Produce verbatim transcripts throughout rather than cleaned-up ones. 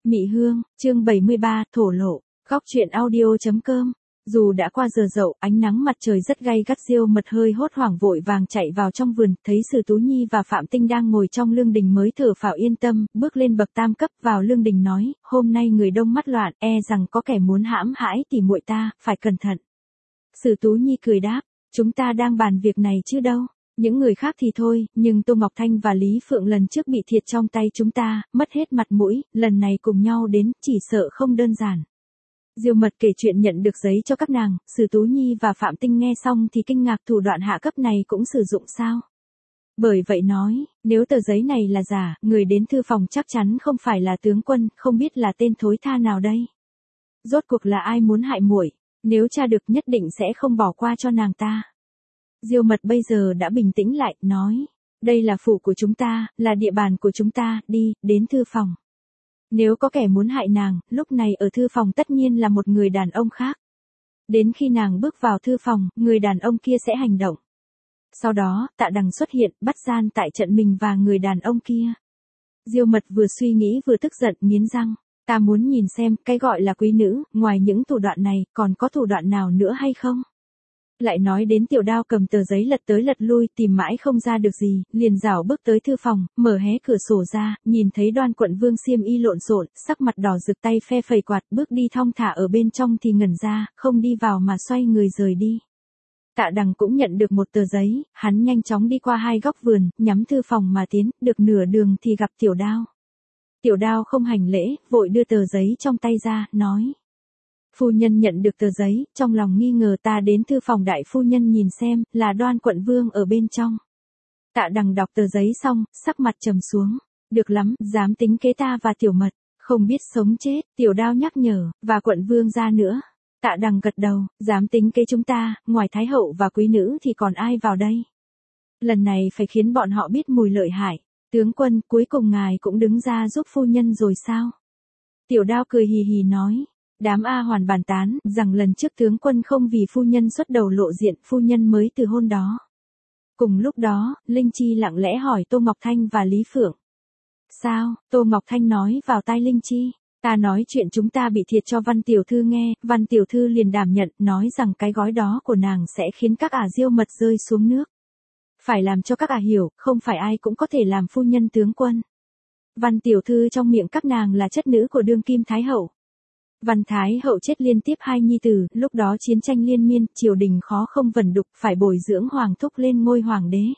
Mị Hương, chương bảy mươi ba, thổ lộ, góc truyện audio.com. Dù đã qua giờ dậu, ánh nắng mặt trời rất gay gắt, Diêu Mật hơi hốt hoảng vội vàng chạy vào trong vườn, thấy Sử Tú Nhi và Phạm Tinh đang ngồi trong lương đình mới thở phào yên tâm, bước lên bậc tam cấp vào lương đình nói, hôm nay người đông mắt loạn, e rằng có kẻ muốn hãm hãi tỉ muội ta, phải cẩn thận. Sử Tú Nhi cười đáp, chúng ta đang bàn việc này chứ đâu. Những người khác thì thôi, nhưng Tô Ngọc Thanh và Lý Phượng lần trước bị thiệt trong tay chúng ta, mất hết mặt mũi, lần này cùng nhau đến, chỉ sợ không đơn giản. Diêu Mật kể chuyện nhận được giấy cho các nàng, Sử Tú Nhi và Phạm Tinh nghe xong thì kinh ngạc, thủ đoạn hạ cấp này cũng sử dụng sao? Bởi vậy nói, nếu tờ giấy này là giả, người đến thư phòng chắc chắn không phải là tướng quân, không biết là tên thối tha nào đây. Rốt cuộc là ai muốn hại muội, nếu tra được nhất định sẽ không bỏ qua cho nàng ta. Diêu Mật bây giờ đã bình tĩnh lại, nói, đây là phủ của chúng ta, là địa bàn của chúng ta, đi, đến thư phòng. Nếu có kẻ muốn hại nàng, lúc này ở thư phòng tất nhiên là một người đàn ông khác. Đến khi nàng bước vào thư phòng, người đàn ông kia sẽ hành động. Sau đó, Tạ Đằng xuất hiện, bắt gian tại trận mình và người đàn ông kia. Diêu Mật vừa suy nghĩ vừa tức giận, nghiến răng, ta muốn nhìn xem, cái gọi là quý nữ, ngoài những thủ đoạn này, còn có thủ đoạn nào nữa hay không? Lại nói đến Tiểu Đao cầm tờ giấy lật tới lật lui, tìm mãi không ra được gì, liền rảo bước tới thư phòng, mở hé cửa sổ ra, nhìn thấy Đoan Quận Vương xiêm y lộn xộn, sắc mặt đỏ rực, tay phe phẩy quạt, bước đi thong thả ở bên trong thì ngẩn ra, không đi vào mà xoay người rời đi. Tạ Đằng cũng nhận được một tờ giấy, hắn nhanh chóng đi qua hai góc vườn, nhắm thư phòng mà tiến, được nửa đường thì gặp Tiểu Đao. Tiểu Đao không hành lễ, vội đưa tờ giấy trong tay ra, nói. Phu nhân nhận được tờ giấy, trong lòng nghi ngờ, ta đến thư phòng đại phu nhân nhìn xem, là Đoan Quận Vương ở bên trong. Tạ Đằng đọc tờ giấy xong, sắc mặt trầm xuống, được lắm, dám tính kế ta và Tiểu Mật, không biết sống chết, Tiểu Đao nhắc nhở, và Quận Vương ra nữa. Tạ Đằng gật đầu, dám tính kế chúng ta, ngoài Thái Hậu và quý nữ thì còn ai vào đây? Lần này phải khiến bọn họ biết mùi lợi hại. Tướng quân, cuối cùng ngài cũng đứng ra giúp phu nhân rồi sao? Tiểu Đao cười hì hì nói. Đám A Hoàn bàn tán, rằng lần trước tướng quân không vì phu nhân xuất đầu lộ diện, phu nhân mới từ hôn đó. Cùng lúc đó, Linh Chi lặng lẽ hỏi Tô Ngọc Thanh và Lý Phượng. Sao? Tô Ngọc Thanh nói vào tai Linh Chi. Ta nói chuyện chúng ta bị thiệt cho Văn Tiểu Thư nghe, Văn Tiểu Thư liền đảm nhận, nói rằng cái gói đó của nàng sẽ khiến các ả Diêu Mật rơi xuống nước. Phải làm cho các ả hiểu, không phải ai cũng có thể làm phu nhân tướng quân. Văn Tiểu Thư trong miệng các nàng là chất nữ của đương kim Thái Hậu. Văn Thái Hậu chết liên tiếp hai nhi tử, lúc đó chiến tranh liên miên, triều đình khó không vẩn đục, phải bồi dưỡng hoàng thúc lên ngôi hoàng đế.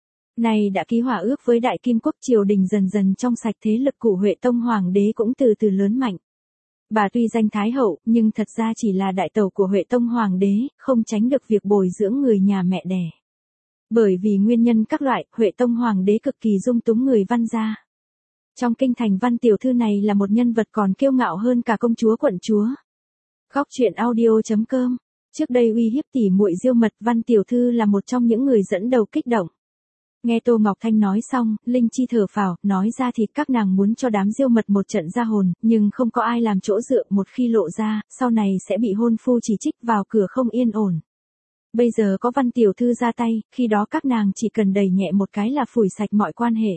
Này đã ký hòa ước với Đại Kim Quốc, triều đình dần dần trong sạch, thế lực của Huệ Tông hoàng đế cũng từ từ lớn mạnh. Bà tuy danh Thái Hậu, nhưng thật ra chỉ là đại tẩu của Huệ Tông hoàng đế, không tránh được việc bồi dưỡng người nhà mẹ đẻ. Bởi vì nguyên nhân các loại, Huệ Tông hoàng đế cực kỳ dung túng người Văn gia. Trong kinh thành, Văn Tiểu Thư này là một nhân vật còn kiêu ngạo hơn cả công chúa quận chúa. Góc truyện audio.com. Trước đây uy hiếp tỉ muội Diêu Mật, Văn Tiểu Thư là một trong những người dẫn đầu kích động. Nghe Tô Ngọc Thanh nói xong, Linh Chi thở phào, nói ra thì các nàng muốn cho đám Diêu Mật một trận ra hồn, nhưng không có ai làm chỗ dựa, một khi lộ ra, sau này sẽ bị hôn phu chỉ trích, vào cửa không yên ổn. Bây giờ có Văn Tiểu Thư ra tay, khi đó các nàng chỉ cần đẩy nhẹ một cái là phủi sạch mọi quan hệ.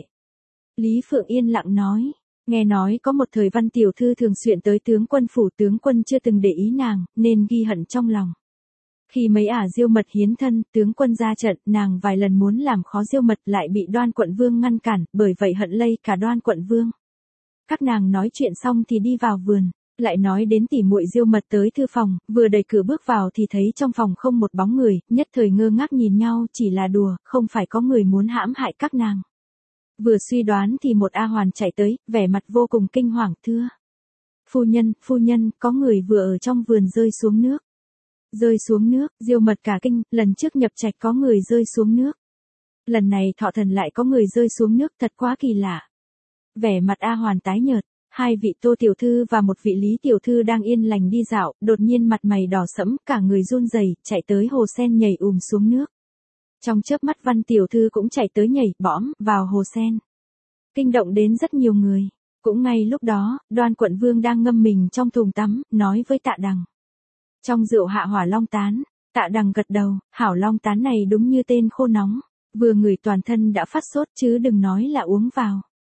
Lý Phượng yên lặng nói, nghe nói có một thời Văn Tiểu Thư thường xuyên tới tướng quân phủ, tướng quân chưa từng để ý nàng, nên ghi hận trong lòng. Khi mấy ả Diêu Mật hiến thân, tướng quân ra trận, nàng vài lần muốn làm khó Diêu Mật lại bị Đoan Quận Vương ngăn cản, bởi vậy hận lây cả Đoan Quận Vương. Các nàng nói chuyện xong thì đi vào vườn, lại nói đến tỉ muội Diêu Mật tới thư phòng, vừa đẩy cửa bước vào thì thấy trong phòng không một bóng người, nhất thời ngơ ngác nhìn nhau, chỉ là đùa, không phải có người muốn hãm hại các nàng. Vừa suy đoán thì một A Hoàn chạy tới, vẻ mặt vô cùng kinh hoàng, thưa. Phu nhân, phu nhân, có người vừa ở trong vườn rơi xuống nước. Rơi xuống nước, Diêu Mật cả kinh, lần trước nhập trạch có người rơi xuống nước. Lần này Thọ Thần lại có người rơi xuống nước, thật quá kỳ lạ. Vẻ mặt A Hoàn tái nhợt, hai vị Tô Tiểu Thư và một vị Lý Tiểu Thư đang yên lành đi dạo, đột nhiên mặt mày đỏ sẫm, cả người run rẩy, chạy tới hồ sen nhảy ùm xuống nước. Trong chớp mắt Văn Tiểu Thư cũng chạy tới nhảy, bõm, vào hồ sen. Kinh động đến rất nhiều người. Cũng ngay lúc đó, Đoan Quận Vương đang ngâm mình trong thùng tắm, nói với Tạ Đằng. Trong rượu hạ hỏa long tán, Tạ Đằng gật đầu, hảo long tán này đúng như tên khô nóng. Vừa ngửi toàn thân đã phát sốt chứ đừng nói là uống vào.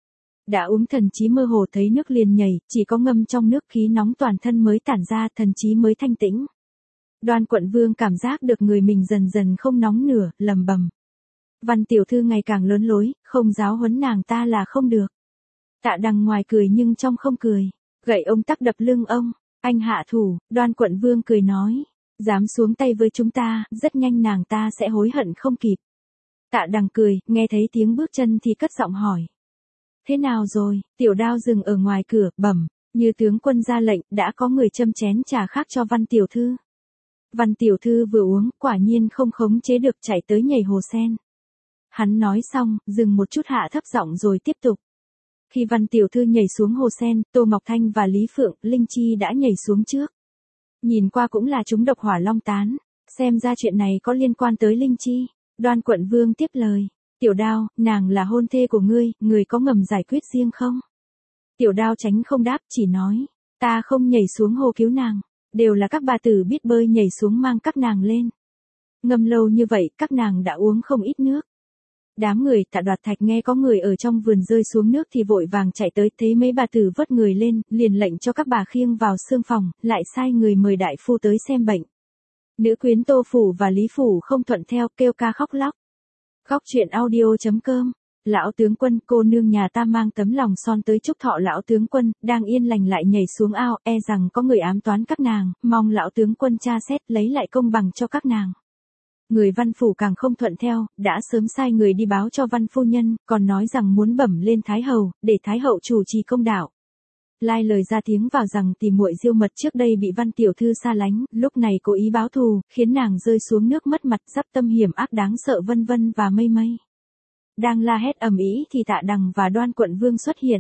Đã uống thần trí mơ hồ thấy nước liền nhảy, chỉ có ngâm trong nước khí nóng toàn thân mới tản ra, thần trí mới thanh tĩnh. Đoan Quận Vương cảm giác được người mình dần dần không nóng nửa, lầm bầm. Văn tiểu thư ngày càng lớn lối, không giáo huấn nàng ta là không được. Tạ Đằng ngoài cười nhưng trong không cười. Gậy ông tắc đập lưng ông, anh hạ thủ. Đoan Quận Vương cười nói. Dám xuống tay với chúng ta, rất nhanh nàng ta sẽ hối hận không kịp. Tạ Đằng cười, nghe thấy tiếng bước chân thì cất giọng hỏi. Thế nào rồi? Tiểu Đao dừng ở ngoài cửa, bẩm, như tướng quân ra lệnh, đã có người châm chén trà khác cho Văn tiểu thư. Văn tiểu thư vừa uống, quả nhiên không khống chế được chạy tới nhảy hồ sen. Hắn nói xong, dừng một chút hạ thấp giọng rồi tiếp tục. Khi Văn tiểu thư nhảy xuống hồ sen, Tô Ngọc Thanh và Lý Phượng, Linh Chi đã nhảy xuống trước. Nhìn qua cũng là chúng độc hỏa long tán, xem ra chuyện này có liên quan tới Linh Chi. Đoan Quận Vương tiếp lời. Tiểu Đao, nàng là hôn thê của ngươi, người có ngầm giải quyết riêng không? Tiểu Đao tránh không đáp, chỉ nói. Ta không nhảy xuống hồ cứu nàng, đều là các bà tử biết bơi nhảy xuống mang các nàng lên. Ngâm lâu như vậy, các nàng đã uống không ít nước. Đám người Tạ Đoạt Thạch nghe có người ở trong vườn rơi xuống nước thì vội vàng chạy tới, thấy mấy bà tử vớt người lên, liền lệnh cho các bà khiêng vào xương phòng, lại sai người mời đại phu tới xem bệnh. Nữ quyến Tô Phủ và Lý Phủ không thuận theo, kêu ca khóc lóc. Góc truyện audio chấm com. Lão tướng quân, cô nương nhà ta mang tấm lòng son tới chúc thọ lão tướng quân, đang yên lành lại nhảy xuống ao, e rằng có người ám toán các nàng, mong lão tướng quân tra xét lấy lại công bằng cho các nàng. Người Văn phủ càng không thuận theo, đã sớm sai người đi báo cho Văn phu nhân, còn nói rằng muốn bẩm lên Thái hầu, để Thái hậu chủ trì công đạo. Lai lời ra tiếng vào rằng tỷ muội Diêu Mật trước đây bị Văn tiểu thư xa lánh, lúc này cố ý báo thù, khiến nàng rơi xuống nước mất mặt, giáp tâm hiểm ác đáng sợ vân vân và mây mây. Đang la hét ầm ĩ thì Tạ Đằng và Đoan Quận Vương xuất hiện.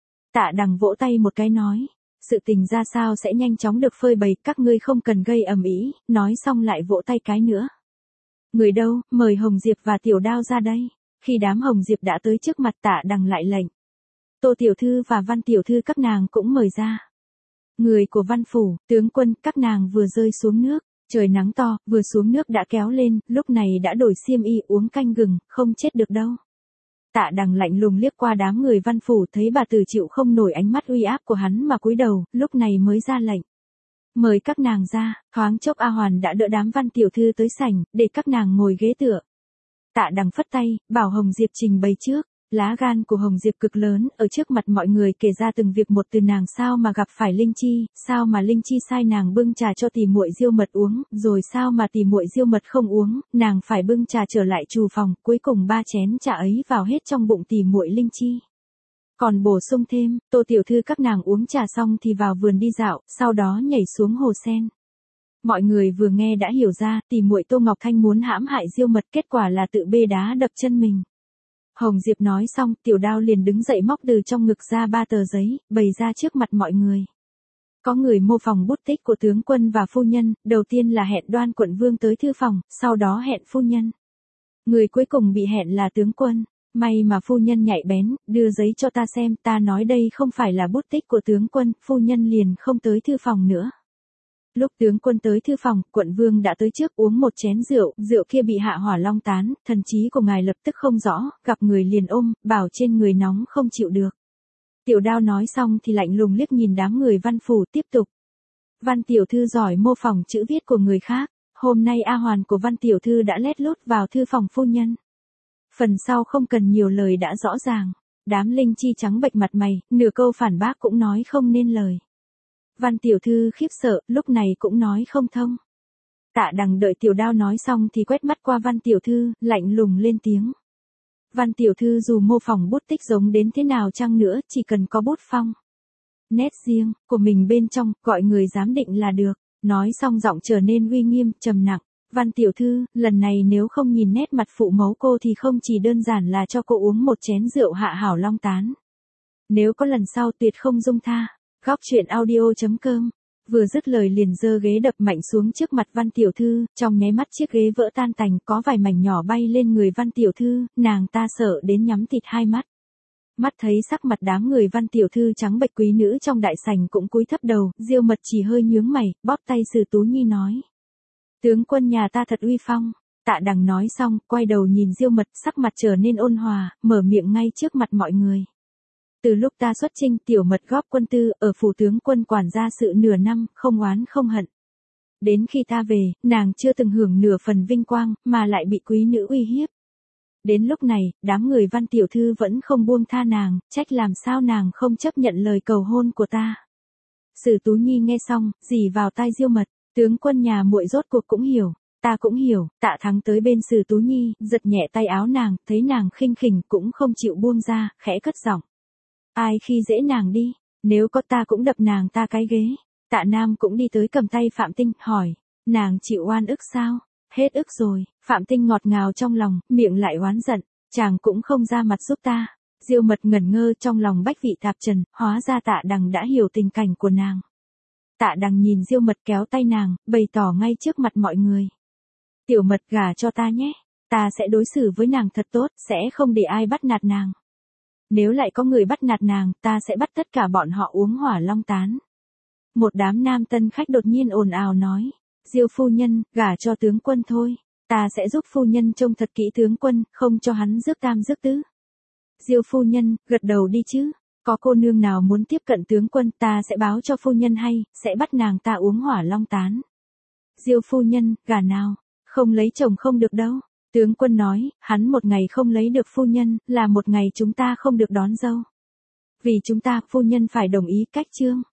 Tạ Đằng vỗ tay một cái nói, sự tình ra sao sẽ nhanh chóng được phơi bày, các ngươi không cần gây ầm ĩ, nói xong lại vỗ tay cái nữa. Người đâu, mời Hồng Diệp và Tiểu Đao ra đây. Khi đám Hồng Diệp đã tới trước mặt Tạ Đằng lại lệnh. Tô tiểu thư và Văn tiểu thư các nàng cũng mời ra. Người của Văn phủ, tướng quân, các nàng vừa rơi xuống nước, trời nắng to, vừa xuống nước đã kéo lên, lúc này đã đổi xiêm y uống canh gừng, không chết được đâu. Tạ Đằng lạnh lùng liếc qua đám người Văn phủ, thấy bà tử chịu không nổi ánh mắt uy áp của hắn mà cúi đầu, lúc này mới ra lệnh. Mời các nàng ra, thoáng chốc A Hoàn đã đỡ đám Văn tiểu thư tới sảnh, để các nàng ngồi ghế tựa. Tạ Đằng phất tay, bảo Hồng Diệp trình bày trước. Lá gan của Hồng Diệp cực lớn, ở trước mặt mọi người kể ra từng việc một, từ nàng sao mà gặp phải Linh Chi, sao mà Linh Chi sai nàng bưng trà cho tỷ muội Diêu Mật uống, rồi sao mà tỷ muội Diêu Mật không uống, nàng phải bưng trà trở lại trù phòng, cuối cùng ba chén trà ấy vào hết trong bụng tỷ muội Linh Chi. Còn bổ sung thêm, Tô tiểu thư các nàng uống trà xong thì vào vườn đi dạo, sau đó nhảy xuống hồ sen. Mọi người vừa nghe đã hiểu ra, tỷ muội Tô Ngọc Thanh muốn hãm hại Diêu Mật, kết quả là tự bê đá đập chân mình. Hồng Diệp nói xong, Tiểu Đao liền đứng dậy móc từ trong ngực ra ba tờ giấy, bày ra trước mặt mọi người. Có người mô phỏng bút tích của tướng quân và phu nhân, đầu tiên là hẹn Đoan Quận Vương tới thư phòng, sau đó hẹn phu nhân. Người cuối cùng bị hẹn là tướng quân. May mà phu nhân nhạy bén, đưa giấy cho ta xem, ta nói đây không phải là bút tích của tướng quân, phu nhân liền không tới thư phòng nữa. Lúc tướng quân tới thư phòng, Quận Vương đã tới trước uống một chén rượu, rượu kia bị hạ hỏa long tán, thần trí của ngài lập tức không rõ, gặp người liền ôm, bảo trên người nóng không chịu được. Tiểu Đao nói xong thì lạnh lùng liếc nhìn đám người Văn phủ tiếp tục. Văn tiểu thư giỏi mô phỏng chữ viết của người khác, hôm nay A Hoàn của Văn tiểu thư đã lét lút vào thư phòng phu nhân. Phần sau không cần nhiều lời đã rõ ràng, đám Linh Chi trắng bệch mặt mày, nửa câu phản bác cũng nói không nên lời. Văn tiểu thư khiếp sợ, lúc này cũng nói không thông. Tạ Đằng đợi Tiểu Đao nói xong thì quét mắt qua Văn tiểu thư, lạnh lùng lên tiếng. Văn tiểu thư dù mô phỏng bút tích giống đến thế nào chăng nữa, chỉ cần có bút phong nét riêng của mình bên trong, gọi người giám định là được. Nói xong giọng trở nên uy nghiêm, trầm nặng. Văn tiểu thư, lần này nếu không nhìn nét mặt phụ mẫu cô thì không chỉ đơn giản là cho cô uống một chén rượu hạ hảo long tán. Nếu có lần sau tuyệt không dung tha. Góc truyện audio chấm com. Vừa dứt lời liền giơ ghế đập mạnh xuống trước mặt Văn tiểu thư, trong nháy mắt chiếc ghế vỡ tan tành, có vài mảnh nhỏ bay lên người Văn tiểu thư, nàng ta sợ đến nhắm thịt hai mắt. Mắt thấy sắc mặt đám người Văn tiểu thư trắng bệch, quý nữ trong đại sảnh cũng cúi thấp đầu, Diêu Mật chỉ hơi nhướng mày, bóp tay Sử Tú Nhi nói. Tướng quân nhà ta thật uy phong. Tạ Đằng nói xong, quay đầu nhìn Diêu Mật, sắc mặt trở nên ôn hòa, mở miệng ngay trước mặt mọi người. Từ lúc ta xuất chinh tiểu mật góp quân tư ở phủ tướng quân quản gia sự nửa năm, không oán không hận. Đến khi ta về, nàng chưa từng hưởng nửa phần vinh quang, mà lại bị quý nữ uy hiếp. Đến lúc này, đám người Văn tiểu thư vẫn không buông tha nàng, trách làm sao nàng không chấp nhận lời cầu hôn của ta. Sử Tú Nhi nghe xong, rỉ vào tai Diêu Mật, tướng quân nhà muội rốt cuộc cũng hiểu, ta cũng hiểu. Tạ Thắng tới bên Sử Tú Nhi, giật nhẹ tay áo nàng, thấy nàng khinh khỉnh cũng không chịu buông ra, khẽ cất giọng. Ai khi dễ nàng đi, nếu có ta cũng đập nàng ta cái ghế. Tạ Nam cũng đi tới cầm tay Phạm Tinh, hỏi, nàng chịu oan ức sao? Hết ức rồi. Phạm Tinh ngọt ngào trong lòng, miệng lại oán giận, chàng cũng không ra mặt giúp ta. Diêu Mật ngẩn ngơ trong lòng bách vị tạp trần, hóa ra Tạ Đằng đã hiểu tình cảnh của nàng. Tạ Đằng nhìn Diêu Mật kéo tay nàng, bày tỏ ngay trước mặt mọi người. Tiểu Mật gả cho ta nhé, ta sẽ đối xử với nàng thật tốt, sẽ không để ai bắt nạt nàng. Nếu lại có người bắt nạt nàng, ta sẽ bắt tất cả bọn họ uống hỏa long tán. Một đám nam tân khách đột nhiên ồn ào nói, Diêu phu nhân, gả cho tướng quân thôi, ta sẽ giúp phu nhân trông thật kỹ tướng quân, không cho hắn rước tam rước tứ. Diêu phu nhân, gật đầu đi chứ, có cô nương nào muốn tiếp cận tướng quân, ta sẽ báo cho phu nhân hay, sẽ bắt nàng ta uống hỏa long tán. Diêu phu nhân, gả nào, không lấy chồng không được đâu. Tướng quân nói, hắn một ngày không lấy được phu nhân, là một ngày chúng ta không được đón dâu. Vì chúng ta, phu nhân phải đồng ý cách chương.